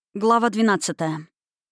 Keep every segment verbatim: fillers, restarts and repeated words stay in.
Глава двенадцатая.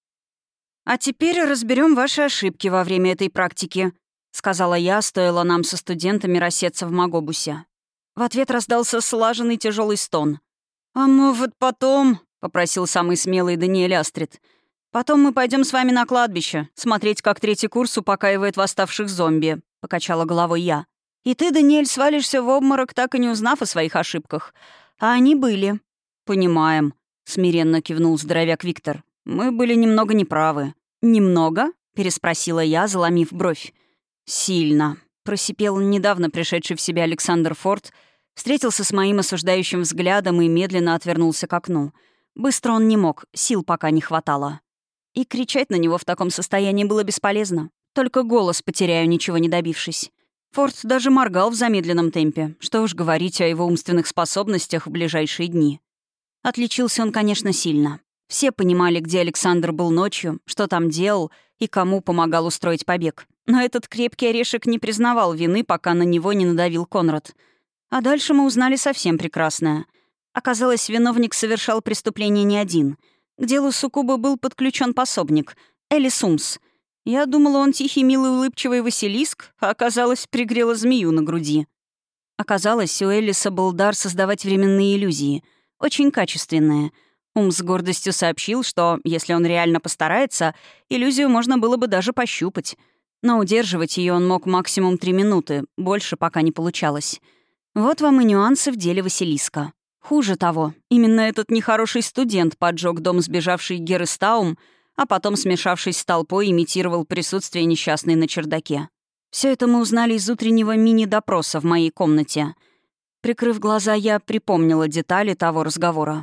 «А теперь разберем ваши ошибки во время этой практики», — сказала я, стоило нам со студентами рассеться в Магобусе. В ответ раздался слаженный тяжелый стон. «А может, потом?» — попросил самый смелый Даниэль Астрид. «Потом мы пойдем с вами на кладбище, смотреть, как третий курс упокаивает восставших зомби», — покачала головой я. «И ты, Даниэль, свалишься в обморок, так и не узнав о своих ошибках. А они были». «Понимаем», — смиренно кивнул здоровяк Виктор. «Мы были немного неправы». «Немного?» — переспросила я, заломив бровь. «Сильно», — просипел недавно пришедший в себя Александр Форд, встретился с моим осуждающим взглядом и медленно отвернулся к окну. Быстро он не мог, сил пока не хватало. И кричать на него в таком состоянии было бесполезно. Только голос потеряю, ничего не добившись. Форд даже моргал в замедленном темпе. Что уж говорить о его умственных способностях в ближайшие дни. Отличился он, конечно, сильно. Все понимали, где Александр был ночью, что там делал и кому помогал устроить побег. Но этот крепкий орешек не признавал вины, пока на него не надавил Конрад. А дальше мы узнали совсем прекрасное. Оказалось, виновник совершал преступление не один. К делу суккуба был подключен пособник — Элис Умс. Я думала, он тихий, милый, улыбчивый Василиск, а оказалось, пригрела змею на груди. Оказалось, у Элиса был дар создавать временные иллюзии. Очень качественные. Ум с гордостью сообщил, что, если он реально постарается, иллюзию можно было бы даже пощупать. Но удерживать ее он мог максимум три минуты, больше пока не получалось. Вот вам и нюансы в деле Василиска. Хуже того, именно этот нехороший студент поджег дом сбежавшей Геры Стаум, а потом, смешавшись с толпой, имитировал присутствие несчастной на чердаке. Все это мы узнали из утреннего мини-допроса в моей комнате. Прикрыв глаза, я припомнила детали того разговора.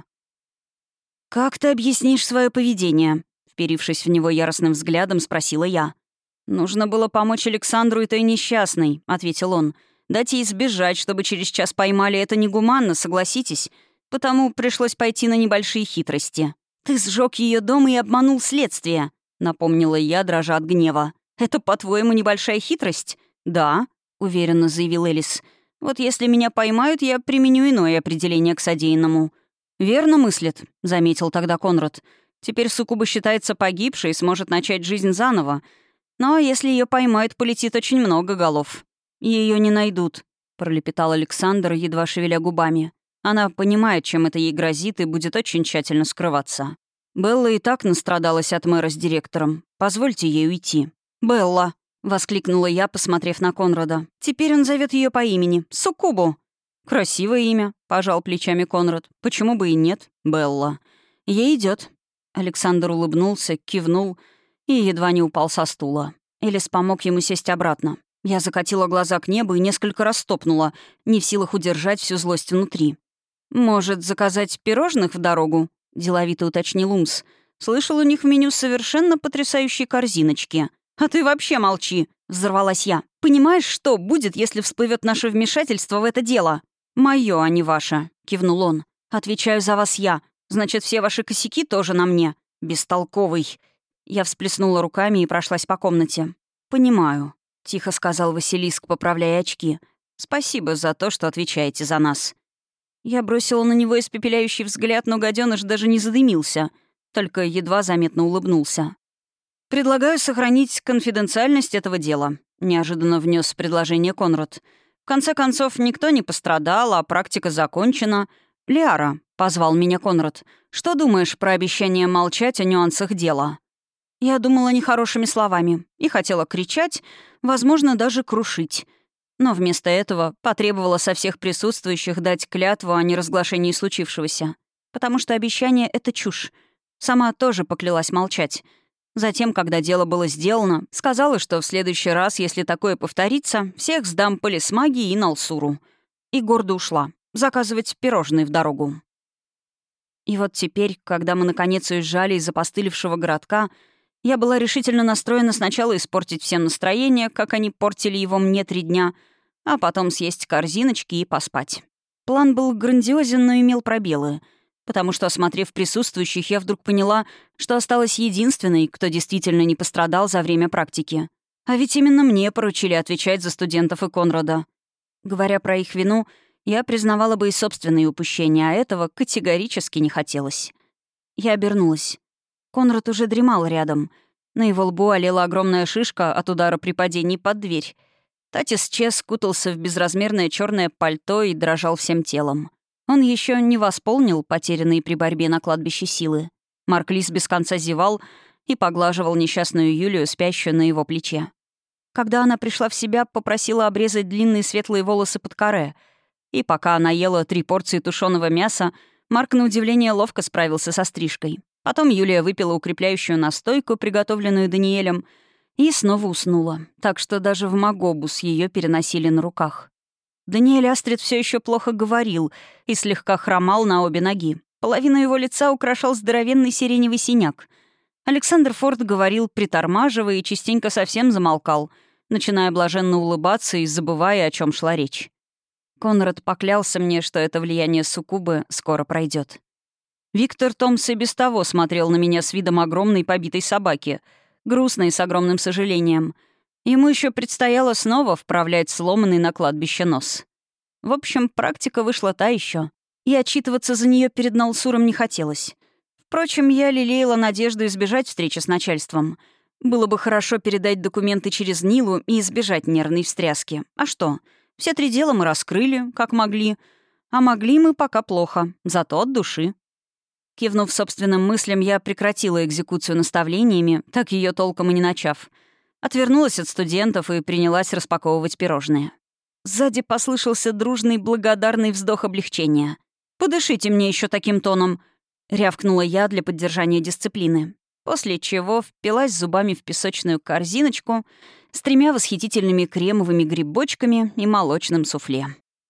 «Как ты объяснишь свое поведение?» Вперившись в него яростным взглядом, спросила я. «Нужно было помочь Александру и той несчастной», — ответил он. «Дать ей сбежать, чтобы через час поймали, это негуманно, согласитесь. Потому пришлось пойти на небольшие хитрости». «Ты сжег ее дом и обманул следствие», — напомнила я, дрожа от гнева. «Это, по-твоему, небольшая хитрость?» «Да», — уверенно заявил Элис. «Вот если меня поймают, я применю иное определение к содеянному». «Верно мыслит», — заметил тогда Конрад. «Теперь суккуба считается погибшей и сможет начать жизнь заново. Но если ее поймают, полетит очень много голов». Ее не найдут», — пролепетал Александр, едва шевеля губами. «Она понимает, чем это ей грозит, и будет очень тщательно скрываться. Белла и так настрадалась от мэра с директором. Позвольте ей уйти». «Белла», — воскликнула я, посмотрев на Конрада. «Теперь он зовет ее по имени. Суккубу». «Красивое имя», — пожал плечами Конрад. «Почему бы и нет? Белла». «Ей идет. Александр улыбнулся, кивнул и едва не упал со стула. Элис помог ему сесть обратно. Я закатила глаза к небу и несколько раз топнула, не в силах удержать всю злость внутри. «Может, заказать пирожных в дорогу?» — деловито уточнил Умс. «Слышал, у них в меню совершенно потрясающие корзиночки». «А ты вообще молчи!» — взорвалась я. «Понимаешь, что будет, если всплывет наше вмешательство в это дело?» «Моё, а не ваше», — кивнул он. «Отвечаю за вас я. Значит, все ваши косяки тоже на мне. Бестолковый». Я всплеснула руками и прошлась по комнате. «Понимаю», — тихо сказал Василиск, поправляя очки. «Спасибо за то, что отвечаете за нас». Я бросила на него испепеляющий взгляд, но гадёныш даже не задымился, только едва заметно улыбнулся. «Предлагаю сохранить конфиденциальность этого дела», — неожиданно внес предложение Конрад. «В конце концов, никто не пострадал, а практика закончена. Лиара», — позвал меня Конрад, — «что думаешь про обещание молчать о нюансах дела?» Я думала нехорошими словами и хотела кричать, возможно, даже крушить. Но вместо этого потребовала со всех присутствующих дать клятву о неразглашении случившегося. Потому что обещание — это чушь. Сама тоже поклялась молчать. Затем, когда дело было сделано, сказала, что в следующий раз, если такое повторится, всех сдам полисмагии и Налсуру. И гордо ушла. Заказывать пирожные в дорогу. И вот теперь, когда мы наконец уезжали из опостылевшего городка, я была решительно настроена сначала испортить всем настроение, как они портили его мне три дня, а потом съесть корзиночки и поспать. План был грандиозен, но имел пробелы, потому что, осмотрев присутствующих, я вдруг поняла, что осталась единственной, кто действительно не пострадал за время практики. А ведь именно мне поручили отвечать за студентов и Конрада. Говоря про их вину, я признавала бы и собственные упущения, а этого категорически не хотелось. Я обернулась. Конрад уже дремал рядом. На его лбу олела огромная шишка от удара при падении под дверь. Татис Чес скутался в безразмерное черное пальто и дрожал всем телом. Он еще не восполнил потерянные при борьбе на кладбище силы. Марк Лис без конца зевал и поглаживал несчастную Юлию, спящую на его плече. Когда она пришла в себя, попросила обрезать длинные светлые волосы под каре. И пока она ела три порции тушеного мяса, Марк, на удивление, ловко справился со стрижкой. Потом Юлия выпила укрепляющую настойку, приготовленную Даниэлем, и снова уснула, так что даже в Магобус ее переносили на руках. Даниэль Астрид все еще плохо говорил и слегка хромал на обе ноги. Половину его лица украшал здоровенный сиреневый синяк. Александр Форд говорил, притормаживая, и частенько совсем замолкал, начиная блаженно улыбаться и забывая, о чем шла речь. Конрад поклялся мне, что это влияние суккубы скоро пройдет. Виктор Томс и без того смотрел на меня с видом огромной побитой собаки, грустной, с огромным сожалением. Ему еще предстояло снова вправлять сломанный на кладбище нос. В общем, практика вышла та еще, и отчитываться за нее перед Налсуром не хотелось. Впрочем, я лелеяла надежду избежать встречи с начальством. Было бы хорошо передать документы через Нилу и избежать нервной встряски. А что? Все три дела мы раскрыли, как могли. А могли мы пока плохо, зато от души. Кивнув собственным мыслям, я прекратила экзекуцию наставлениями, так ее толком и не начав. Отвернулась от студентов и принялась распаковывать пирожные. Сзади послышался дружный благодарный вздох облегчения. «Подышите мне еще таким тоном», — рявкнула я для поддержания дисциплины. После чего впилась зубами в песочную корзиночку с тремя восхитительными кремовыми грибочками и молочным суфле.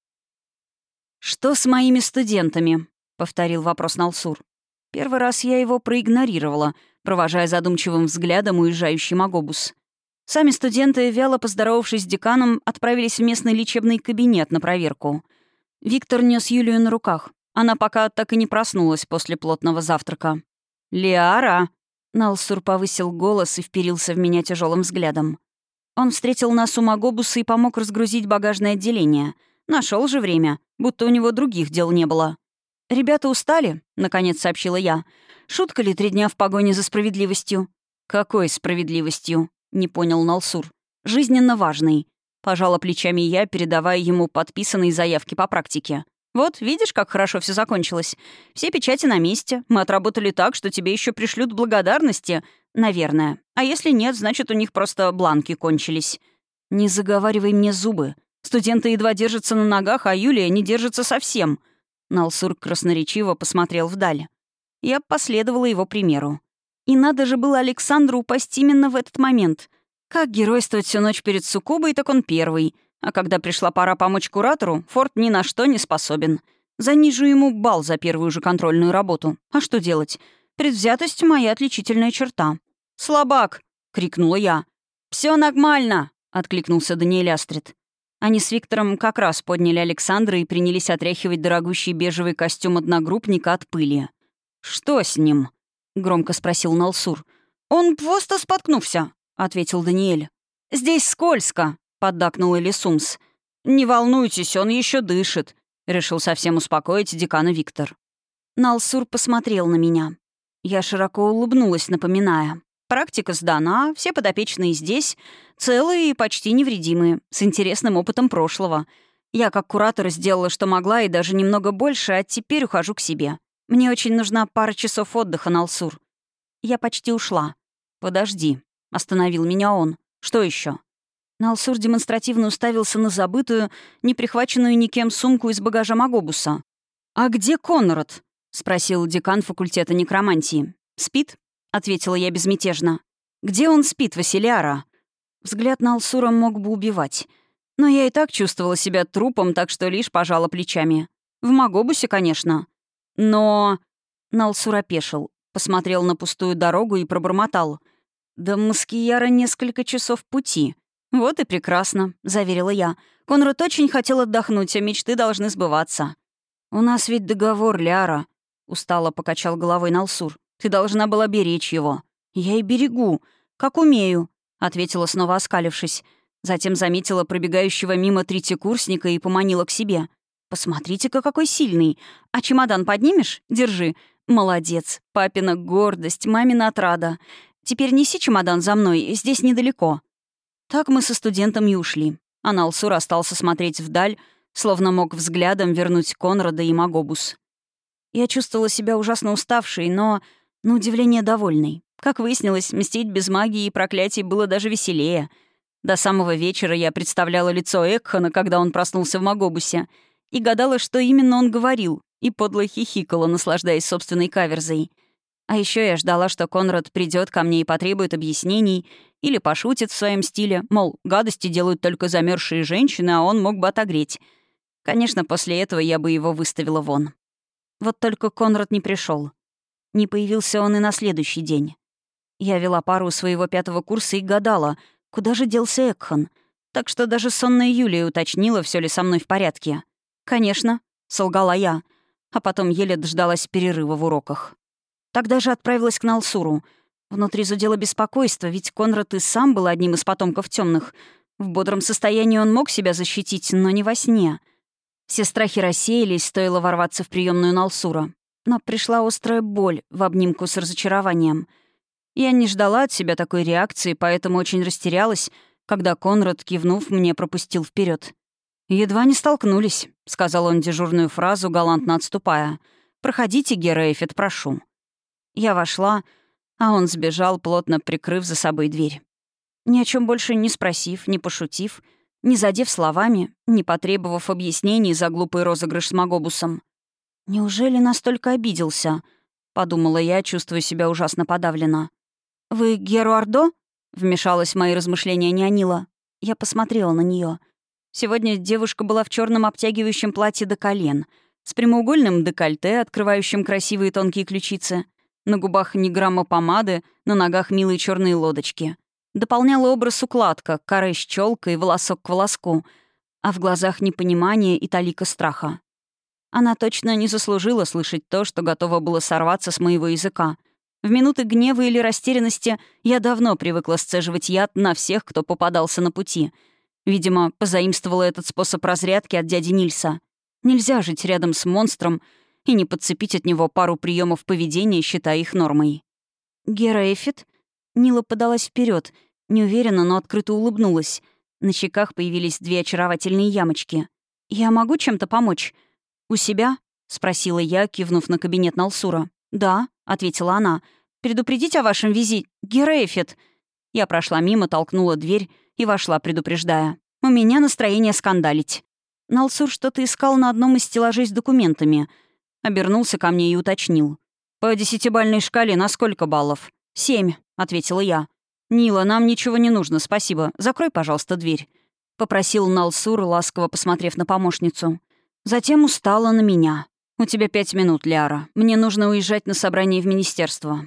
«Что с моими студентами?» — повторил вопрос Налсур. Первый раз я его проигнорировала, провожая задумчивым взглядом уезжающий Магобус. Сами студенты, вяло поздоровавшись с деканом, отправились в местный лечебный кабинет на проверку. Виктор нес Юлию на руках. Она пока так и не проснулась после плотного завтрака. «Лиара!» — Налсур повысил голос и вперился в меня тяжелым взглядом. Он встретил нас у Магобуса и помог разгрузить багажное отделение. Нашел же время, будто у него других дел не было. «Ребята устали?» — наконец сообщила я. «Шутка ли три дня в погоне за справедливостью?» «Какой справедливостью?» — не понял Налсур. «Жизненно важный», — пожала плечами я, передавая ему подписанные заявки по практике. «Вот, видишь, как хорошо все закончилось. Все печати на месте. Мы отработали так, что тебе еще пришлют благодарности. Наверное. А если нет, значит, у них просто бланки кончились». «Не заговаривай мне зубы. Студенты едва держатся на ногах, а Юлия не держится совсем». Налсур красноречиво посмотрел вдаль. Я последовала его примеру. И надо же было Александру упасть именно в этот момент. Как геройствовать всю ночь перед суккубой, так он первый. А когда пришла пора помочь куратору, Форд ни на что не способен. Занижу ему балл за первую же контрольную работу. А что делать? Предвзятость — моя отличительная черта. «Слабак!» — крикнула я. «Все нормально!» — откликнулся Даниэль Астрид. Они с Виктором как раз подняли Александра и принялись отряхивать дорогущий бежевый костюм одногруппника от пыли. «Что с ним?» — громко спросил Налсур. «Он просто споткнулся», — ответил Даниэль. «Здесь скользко», — поддакнул Элисумс. «Не волнуйтесь, он еще дышит», — решил совсем успокоить декана Виктор. Налсур посмотрел на меня. Я широко улыбнулась, напоминая. Практика сдана, все подопечные здесь, целые и почти невредимые, с интересным опытом прошлого. Я как куратор сделала, что могла, и даже немного больше, а теперь ухожу к себе. Мне очень нужна пара часов отдыха, Налсур. Я почти ушла. «Подожди», — остановил меня он. «Что еще? Налсур демонстративно уставился на забытую, не прихваченную никем сумку из багажа Магобуса. «А где Конрад?» — спросил декан факультета некромантии. «Спит?» — ответила я безмятежно. «Где он спит, Василиара?» Взгляд Налсура мог бы убивать. Но я и так чувствовала себя трупом, так что лишь пожала плечами. В Магобусе, конечно. Но... Налсур опешил, посмотрел на пустую дорогу и пробормотал. «До Маскияра несколько часов пути». «Вот и прекрасно», — заверила я. «Конрад очень хотел отдохнуть, а мечты должны сбываться». «У нас ведь договор, Ляра», — устало покачал головой Налсур. «Ты должна была беречь его». «Я и берегу, как умею», — ответила, снова оскалившись. Затем заметила пробегающего мимо третьекурсника и поманила к себе. «Посмотрите-ка, какой сильный. А чемодан поднимешь? Держи. Молодец. Папина гордость, мамина отрада. Теперь неси чемодан за мной, здесь недалеко». Так мы со студентом и ушли. А Налсур остался смотреть вдаль, словно мог взглядом вернуть Конрада и Магобус. Я чувствовала себя ужасно уставшей, но, на удивление, довольной. Как выяснилось, мстить без магии и проклятий было даже веселее. До самого вечера я представляла лицо Экхана, когда он проснулся в Магобусе, и гадала, что именно он говорил, и подло хихикала, наслаждаясь собственной каверзой. А еще я ждала, что Конрад придет ко мне и потребует объяснений или пошутит в своем стиле, мол, гадости делают только замерзшие женщины, а он мог бы отогреть. Конечно, после этого я бы его выставила вон. Вот только Конрад не пришел. Не появился он и на следующий день. Я вела пару своего пятого курса и гадала, куда же делся Экхан, так что даже сонная Юлия уточнила, все ли со мной в порядке. «Конечно», — солгала я, а потом еле дождалась перерыва в уроках. Тогда же отправилась к Налсуру. Внутри зудело беспокойство, ведь Конрад и сам был одним из потомков темных. В бодром состоянии он мог себя защитить, но не во сне. Все страхи рассеялись, стоило ворваться в приемную Налсура. Но пришла острая боль в обнимку с разочарованием. Я не ждала от себя такой реакции, поэтому очень растерялась, когда Конрад, кивнув, мне пропустил вперед. «Едва не столкнулись», — сказал он дежурную фразу, галантно отступая. «Проходите, Гера Эфет, прошу». Я вошла, а он сбежал, плотно прикрыв за собой дверь. Ни о чем больше не спросив, не пошутив, не задев словами, не потребовав объяснений за глупый розыгрыш с Магобусом. «Неужели настолько обиделся?» — подумала я, чувствуя себя ужасно подавленно. «Вы Геру Ордо?» — вмешалась в мои размышления Нянила. Я посмотрела на нее. Сегодня девушка была в черном обтягивающем платье до колен, с прямоугольным декольте, открывающим красивые тонкие ключицы. На губах ни грамма помады, на ногах милые черные лодочки. Дополняла образ укладка, коры с челкой, волосок к волоску, а в глазах непонимание и талика страха. Она точно не заслужила слышать то, что готово было сорваться с моего языка. В минуты гнева или растерянности я давно привыкла сцеживать яд на всех, кто попадался на пути. Видимо, позаимствовала этот способ разрядки от дяди Нильса. Нельзя жить рядом с монстром и не подцепить от него пару приемов поведения, считая их нормой. «Гера Эфет?» Нила подалась вперед, неуверенно, но открыто улыбнулась. На щеках появились две очаровательные ямочки. «Я могу чем-то помочь?» «У себя?» — спросила я, кивнув на кабинет Налсура. «Да», — ответила она. «Предупредить о вашем визите, Гера Эфет?» Я прошла мимо, толкнула дверь и вошла, предупреждая. «У меня настроение скандалить». Налсур что-то искал на одном из стеллажей с документами. Обернулся ко мне и уточнил. «По десятибалльной шкале на сколько баллов?» «Семь», — ответила я. «Нила, нам ничего не нужно, спасибо. Закрой, пожалуйста, дверь», — попросил Налсур, ласково посмотрев на помощницу. Затем устала на меня. «У тебя пять минут, Ляра. Мне нужно уезжать на собрание в министерство».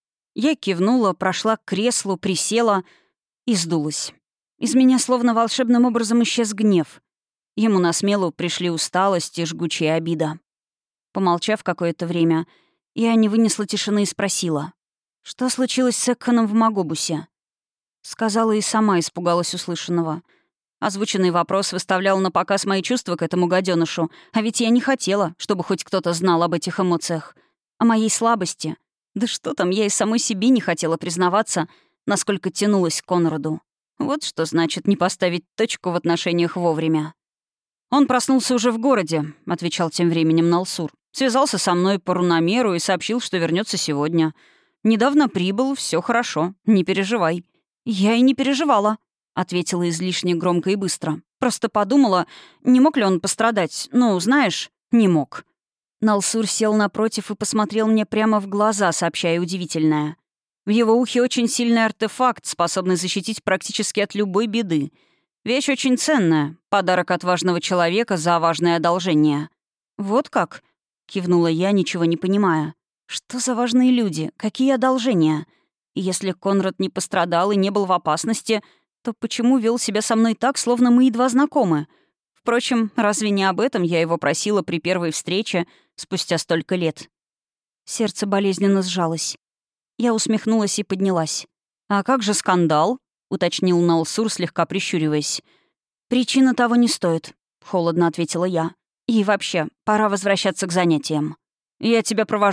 Я кивнула, прошла к креслу, присела и сдулась. Из меня словно волшебным образом исчез гнев. Ему на смену пришли усталость и жгучая обида. Помолчав какое-то время, я не вынесла тишины и спросила. «Что случилось с Экханом в Магобусе?» Сказала и сама испугалась услышанного. Озвученный вопрос выставлял на показ мои чувства к этому гаденышу, а ведь я не хотела, чтобы хоть кто-то знал об этих эмоциях. О моей слабости. Да что там, я и самой себе не хотела признаваться, насколько тянулась к Конраду. Вот что значит не поставить точку в отношениях вовремя. «Он проснулся уже в городе», — отвечал тем временем Налсур. «Связался со мной по руномеру и сообщил, что вернется сегодня. Недавно прибыл, все хорошо, не переживай». «Я и не переживала», — ответила излишне громко и быстро. «Просто подумала, не мог ли он пострадать. Ну, знаешь, не мог». Налсур сел напротив и посмотрел мне прямо в глаза, сообщая удивительное. В его ухе очень сильный артефакт, способный защитить практически от любой беды. Вещь очень ценная, подарок от важного человека за важное одолжение. «Вот как?» — кивнула я, ничего не понимая. «Что за важные люди? Какие одолжения? И если Конрад не пострадал и не был в опасности, то почему вел себя со мной так, словно мы едва знакомы? Впрочем, разве не об этом я его просила при первой встрече спустя столько лет?» Сердце болезненно сжалось. Я усмехнулась и поднялась. «А как же скандал?» — уточнил Налсур, слегка прищуриваясь. «Причина того не стоит», — холодно ответила я. «И вообще, пора возвращаться к занятиям». «Я тебя провожу»,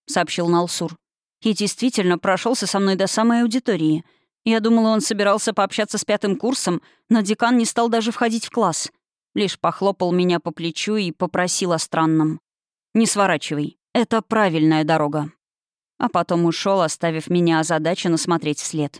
— сообщил Налсур. «И действительно прошелся со мной до самой аудитории. Я думала, он собирался пообщаться с пятым курсом, но декан не стал даже входить в класс. Лишь похлопал меня по плечу и попросил о странном. «Не сворачивай. Это правильная дорога». А потом ушел, оставив меня озадаченно смотреть вслед.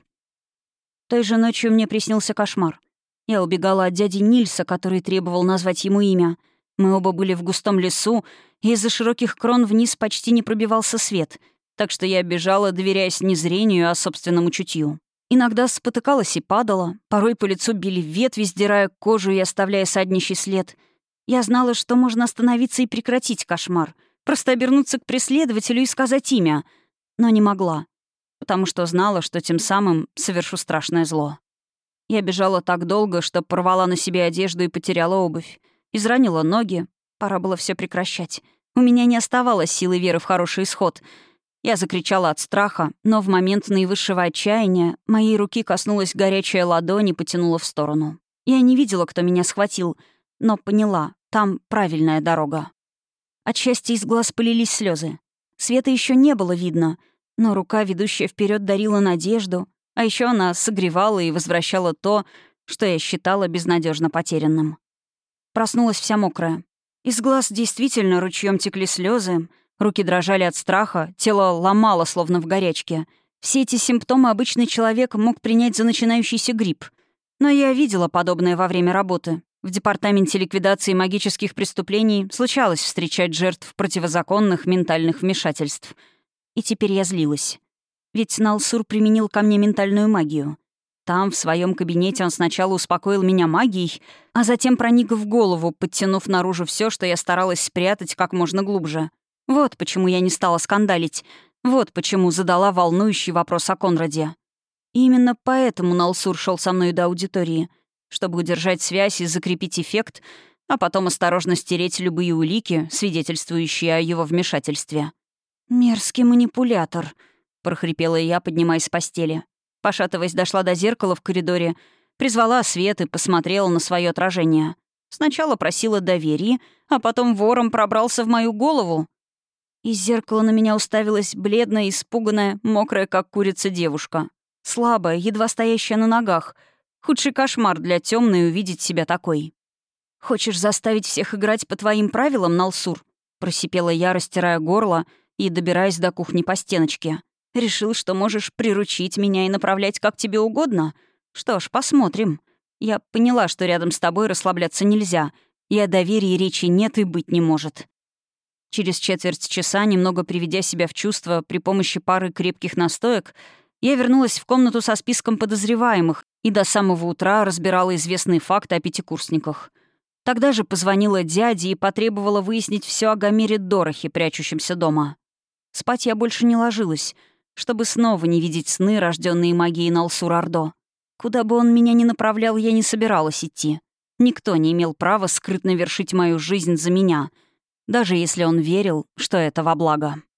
Той же ночью мне приснился кошмар. Я убегала от дяди Нильса, который требовал назвать ему имя. Мы оба были в густом лесу, и из-за широких крон вниз почти не пробивался свет, так что я бежала, доверяясь не зрению, а собственному чутью. Иногда спотыкалась и падала, порой по лицу били ветви, сдирая кожу и оставляя саднищий след. Я знала, что можно остановиться и прекратить кошмар, просто обернуться к преследователю и сказать имя, но не могла, потому что знала, что тем самым совершу страшное зло. Я бежала так долго, что порвала на себе одежду и потеряла обувь. Изранила ноги. Пора было все прекращать. У меня не оставалось силы веры в хороший исход. Я закричала от страха, но в момент наивысшего отчаяния моей руки коснулась горячая ладонь и потянула в сторону. Я не видела, кто меня схватил, но поняла, там правильная дорога. От счастья из глаз полились слезы. Света еще не было видно, но рука, ведущая вперед, дарила надежду, а еще она согревала и возвращала то, что я считала безнадежно потерянным. Проснулась вся мокрая. Из глаз действительно ручьем текли слезы, руки дрожали от страха, тело ломало, словно в горячке. Все эти симптомы обычный человек мог принять за начинающийся грипп. Но я видела подобное во время работы. В департаменте ликвидации магических преступлений случалось встречать жертв противозаконных ментальных вмешательств. И теперь я злилась. Ведь Налсур применил ко мне ментальную магию. Там, в своем кабинете, он сначала успокоил меня магией, а затем проник в голову, подтянув наружу все, что я старалась спрятать как можно глубже. Вот почему я не стала скандалить. Вот почему задала волнующий вопрос о Конраде. И именно поэтому Налсур шел со мной до аудитории, чтобы удержать связь и закрепить эффект, а потом осторожно стереть любые улики, свидетельствующие о его вмешательстве. «Мерзкий манипулятор», — прохрипела я, поднимаясь с постели. Пошатываясь, дошла до зеркала в коридоре, призвала свет и посмотрела на свое отражение. Сначала просила доверия, а потом вором пробрался в мою голову. Из зеркала на меня уставилась бледная, испуганная, мокрая, как курица, девушка. Слабая, едва стоящая на ногах. Худший кошмар для темной увидеть себя такой. «Хочешь заставить всех играть по твоим правилам, Налсур?» — просипела я, растирая горло и добираясь до кухни по стеночке. «Решил, что можешь приручить меня и направлять как тебе угодно? Что ж, посмотрим. Я поняла, что рядом с тобой расслабляться нельзя, и о доверии речи нет и быть не может». Через четверть часа, немного приведя себя в чувство при помощи пары крепких настоек, я вернулась в комнату со списком подозреваемых и до самого утра разбирала известные факты о пятикурсниках. Тогда же позвонила дяде и потребовала выяснить все о Гомере Дорохе, прячущемся дома. Спать я больше не ложилась, чтобы снова не видеть сны, рожденные магией Налсур-Ардо. Куда бы он меня ни направлял, я не собиралась идти. Никто не имел права скрытно вершить мою жизнь за меня, даже если он верил, что это во благо.